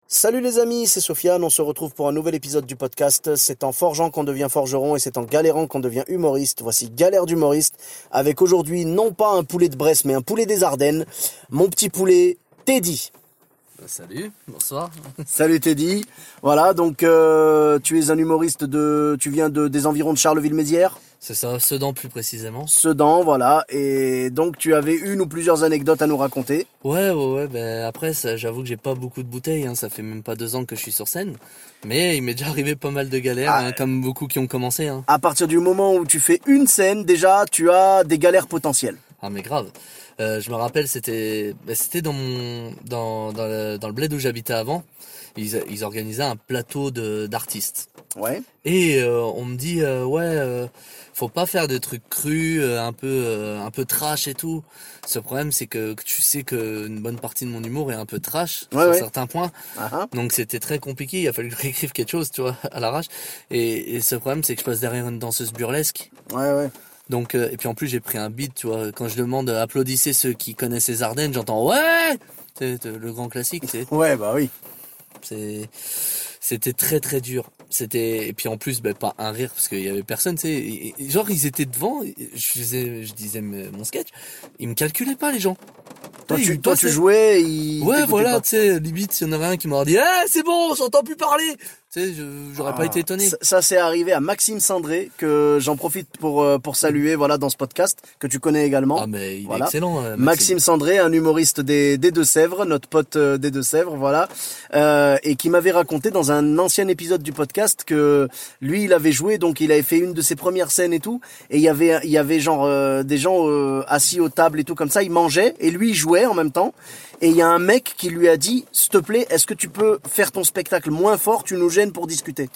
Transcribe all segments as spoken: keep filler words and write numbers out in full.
Salut les amis, c'est Sofiane, on se retrouve pour un nouvel épisode du podcast. C'est en forgeant qu'on devient forgeron et c'est en galérant qu'on devient humoriste. Voici Galère d'humoriste avec aujourd'hui non pas un poulet de Bresse mais un poulet des Ardennes. Mon petit poulet Teddy. Salut, bonsoir. Salut Teddy. Voilà, donc euh, tu es un humoriste de, tu viens de des environs de Charleville-Mézières. C'est ça, Sedan plus précisément. Sedan, voilà. Et donc tu avais une ou plusieurs anecdotes à nous raconter. Ouais, ouais, ouais. Ben après, ça, j'avoue que j'ai pas beaucoup de bouteilles. Hein, ça fait même pas deux ans que je suis sur scène, mais il m'est déjà arrivé pas mal de galères, Ah, hein, comme beaucoup qui ont commencé. Hein. À partir du moment où tu fais une scène, déjà tu as des galères potentielles. Ah mais grave. Euh, je me rappelle, c'était, ben, c'était dans mon, dans, dans le, dans le bled où j'habitais avant. Ils, ils organisaient un plateau de d'artistes. Ouais. Et euh, on me dit euh, ouais, euh, faut pas faire de trucs crus, euh, un peu, euh, un peu trash et tout. Ce problème, c'est que, que tu sais que une bonne partie de mon humour est un peu trash Ouais, sur ouais. certains points. Uh-huh. Donc c'était très compliqué. Il a fallu que je réécrive quelque chose, tu vois, à l'arrache. Et, et ce problème, c'est que je passe derrière une danseuse burlesque. Ouais, ouais. Donc euh, et puis en plus j'ai pris un beat, tu vois. Quand je demande euh, applaudissez ceux qui connaissent les Ardennes, j'entends ouais. C'est le grand classique, c'est. Ouais, bah oui. C'est, c'était très très dur. C'était, et puis en plus, ben, pas un rire parce qu'il y avait personne, tu sais. Et- et- Genre, ils étaient devant, je faisais, je disais me- mon sketch, ils me calculaient pas, les gens. Toi, Ouais, tu, ils toi, tu passaient. jouais, il Ouais, t'écoutait voilà, pas. tu sais, limite, il y en avait un qui m'aurait dit, eh, c'est bon, j'entends plus parler. Tu sais, je- j'aurais pas été étonné. Ça, ça, c'est arrivé à Maxime Sandré, que j'en profite pour, euh, pour saluer, voilà, dans ce podcast, que tu connais également. Ah, mais il Voilà. est excellent, euh, Maxime. Maxime. Sandré, un humoriste des, des Deux-Sèvres, notre pote euh, des Deux-Sèvres, voilà, euh, et qui m'avait raconté dans un ancien épisode du podcast que lui, il avait joué, donc il avait fait une de ses premières scènes et tout, et il y avait, il y avait genre euh, des gens euh, assis aux tables et tout comme ça, il mangeait, et lui, il jouait en même temps, et il y a un mec qui lui a dit, s'il te plaît, est-ce que tu peux faire ton spectacle moins fort, tu nous gênes pour discuter.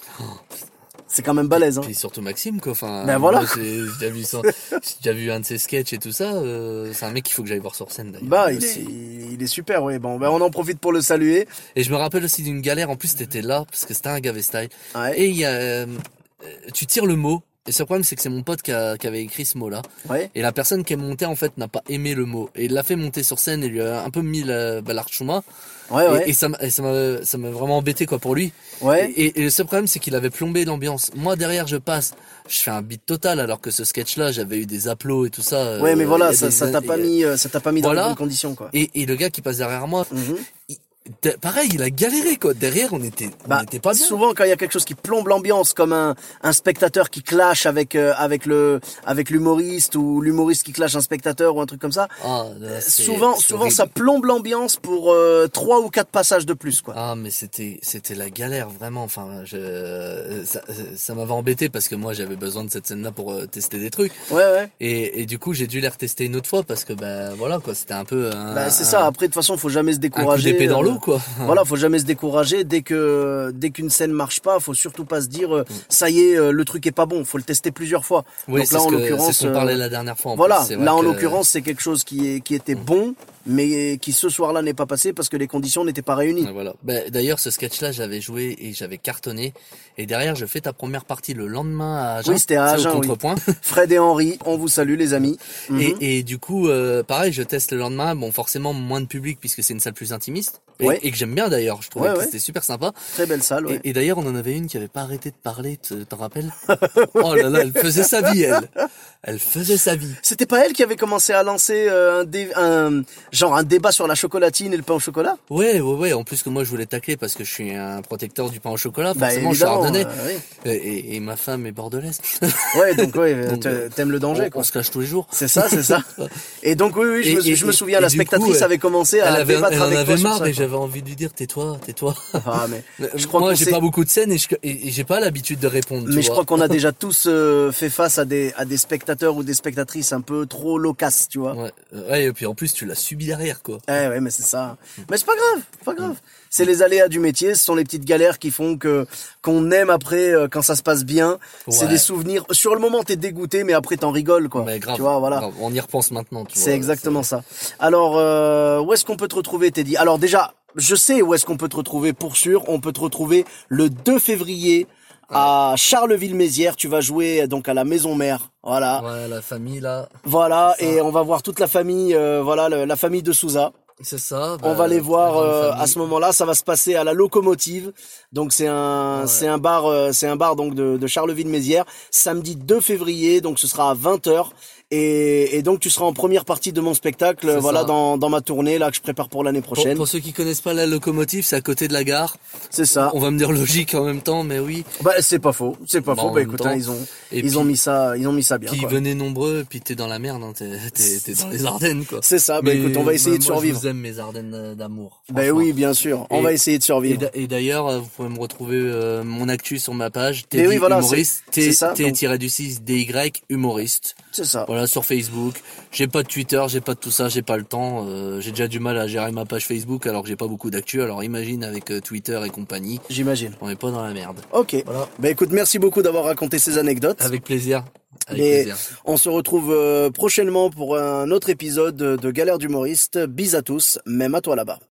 C'est quand même balèze, hein. Puis surtout Maxime, quoi. Enfin, Ben voilà. moi, j'ai j'ai déjà vu son- j'ai déjà vu un de ses sketchs et tout ça. euh, c'est un mec qu'il faut que j'aille voir sur scène, d'ailleurs. Bah, lui il est, aussi. il est super, oui. Bon, ben on en profite pour le saluer. Et je me rappelle aussi d'une galère, en plus t'étais là, parce que c'était un Gavé Style. Ouais. Et il y a, euh, tu tires le mot, et ce problème c'est que c'est mon pote qui, a- qui avait écrit ce mot-là. Ouais. Et la personne qui est montée en fait n'a pas aimé le mot. Et il l'a fait monter sur scène et lui a un peu mis la, bah, l'archouma. Ouais, ouais. Et, et ça m'a, et ça m'a, ça m'a vraiment embêté quoi pour lui. Ouais. Et, et, et ce problème c'est qu'il avait plombé l'ambiance. Moi derrière je passe, je fais un beat total alors que ce sketch-là j'avais eu des applaudissements et tout ça. Ouais, mais euh, voilà, il y a ça, des- ça t'a pas il y a- mis, euh, ça t'a pas mis dans Voilà. les bonnes conditions, quoi. Et, et le gars qui passe derrière moi, Mhm. il- d- pareil, il a galéré quoi. Derrière, on était, on Bah, était pas bien. souvent quand il y a quelque chose qui plombe l'ambiance, comme un, un spectateur qui clash avec euh, avec le avec l'humoriste ou l'humoriste qui clash un spectateur ou un truc comme ça. Ah, là, c'est- Souvent, c'est souvent horrible. ça plombe l'ambiance pour euh, trois ou quatre passages de plus, quoi. Ah, mais c'était, c'était la galère vraiment. Enfin, je, ça, ça m'avait embêté parce que moi j'avais besoin de cette scène-là pour euh, tester des trucs. Ouais, ouais. Et, et du coup, j'ai dû les retester une autre fois parce que ben voilà quoi, c'était un peu. Un, Bah, c'est un- ça. Après, de toute façon, faut jamais se Un coup décourager. d'épée dans euh, l'eau quoi. Voilà, faut jamais se décourager. Dès que dès qu'une scène marche pas, faut surtout pas se dire euh, ça y est, euh, le truc est pas bon. Faut le tester plusieurs fois. Oui, Donc c'est là, ce en que- l'occurrence, c'est ce qu'on euh, parlait la dernière fois. En voilà. plus. C'est vrai Là, en que- l'occurrence, c'est quelque chose qui est qui était bon, mais qui ce soir-là n'est pas passé parce que les conditions n'étaient pas réunies. Ouais, voilà. Ben, d'ailleurs, ce sketch-là, j'avais joué et j'avais cartonné. Et derrière, je fais ta première partie le lendemain à Agen. Oui, c'était à tu sais, Agen, au oui. contrepoint. Fred et Henri, on vous salue, les amis. Mhm. Et, et du coup, euh, pareil, je teste le lendemain. Bon, forcément, moins de public puisque c'est une salle plus intimiste. Et, Ouais. et que j'aime bien d'ailleurs. Je trouvais Ouais, que ouais. c'était super sympa. Très belle salle, ouais. Et, et d'ailleurs, on en avait une qui avait pas arrêté de parler, te- t'en rappelles? Oh là là, elle faisait sa vie, elle. Elle faisait sa vie. C'était pas elle qui avait commencé à lancer euh, un, dé- un genre un débat sur la chocolatine et le pain au chocolat? Ouais, ouais, ouais. En plus que moi, je voulais tacler parce que je suis un protecteur du pain au chocolat. Bah, Forcément, je suis évidemment, ardennais. euh, oui. Et, et- et ma femme est bordelaise. Ouais, donc ouais, Donc, t'a- t'aimes le danger, on, quoi. on se cache tous les jours. C'est ça, c'est ça. Et donc oui, oui, je, Et- me, et- je me et- souviens, et la du spectatrice coup, avait commencé à Elle, avait, débattre elle en avec toi avait sur marre ça, et quoi. j'avais envie de lui dire tais-toi, tais-toi. Ah mais je crois Moi qu'on j'ai s'est- pas beaucoup de scènes et je- et- et j'ai pas l'habitude de répondre. tu mais je vois. crois qu'on a déjà tous euh, fait face à des à des spectateurs ou des spectatrices un peu trop loquaces, tu vois. Ouais, ouais, et puis en plus tu l'as subi derrière quoi. Eh ouais, mais c'est ça. Mais c'est pas grave, c'est pas grave. C'est les aléas du métier, ce sont les petites galères qui font que qu'on aime après euh, quand ça se passe bien. C'est Ouais. des souvenirs. Sur le moment, t'es dégoûté, mais après t'en rigoles, quoi. Mais grave, tu vois, voilà. grave, on y repense maintenant. tu C'est vois, exactement ça. Alors, euh, où est-ce qu'on peut te retrouver, Teddy? Alors déjà, je sais où est-ce qu'on peut te retrouver pour sûr. On peut te retrouver le deux février à Charleville-Mézières. Tu vas jouer donc à la Maison Mère. Voilà. Ouais, la famille là. Voilà. C'est ça. Et on va voir toute la famille, euh, voilà, le- la famille de Souza. C'est ça. On bah, va les voir grande euh, famille. à ce moment-là. Ça va se passer à la Locomotive. Donc c'est un, Ouais. c'est un bar, euh, c'est un bar donc de, de Charleville-Mézières. Samedi deux février, donc ce sera à vingt heures. Et, et donc tu seras en première partie de mon spectacle, C'est voilà ça. dans, dans ma tournée là que je prépare pour l'année Pour, prochaine. pour ceux qui connaissent pas la Locomotive, c'est à côté de la gare. C'est ça. On va me dire logique en même temps, mais oui. Bah c'est pas faux, c'est pas Bah, faux. en Bah même écoute, temps. hein, ils ont, Et ils puis, ont mis ça, ils ont mis ça bien. puis quoi. venez nombreux, puis t'es dans la merde, hein, t'es, t'es, t'es dans les Ardennes, quoi. C'est ça. Bah Mais écoute, on va essayer moi, de survivre. Je vous aime mes Ardennes euh, d'amour. Bah franchement. oui, bien sûr. On Et- va essayer de Et, survivre. d'a- et d'ailleurs, euh, vous pouvez me retrouver euh, mon actu sur ma page, Mais Teddy oui, voilà, humoriste, c'est- c'est ça, T donc- tiré du six D Y humoriste. C'est ça. Voilà, sur Facebook. J'ai pas de Twitter, j'ai pas de tout ça, j'ai pas le temps. euh, j'ai déjà du mal à gérer ma page Facebook alors que j'ai pas beaucoup d'actu. Alors imagine avec euh, Twitter et compagnie, J'imagine. on est pas dans la merde. Ok. Voilà. Bah écoute, merci beaucoup d'avoir raconté ces anecdotes. Avec plaisir. Avec Et plaisir. on se retrouve euh, prochainement pour un autre épisode de Galère d'humoriste. Bis à tous, même à toi là-bas.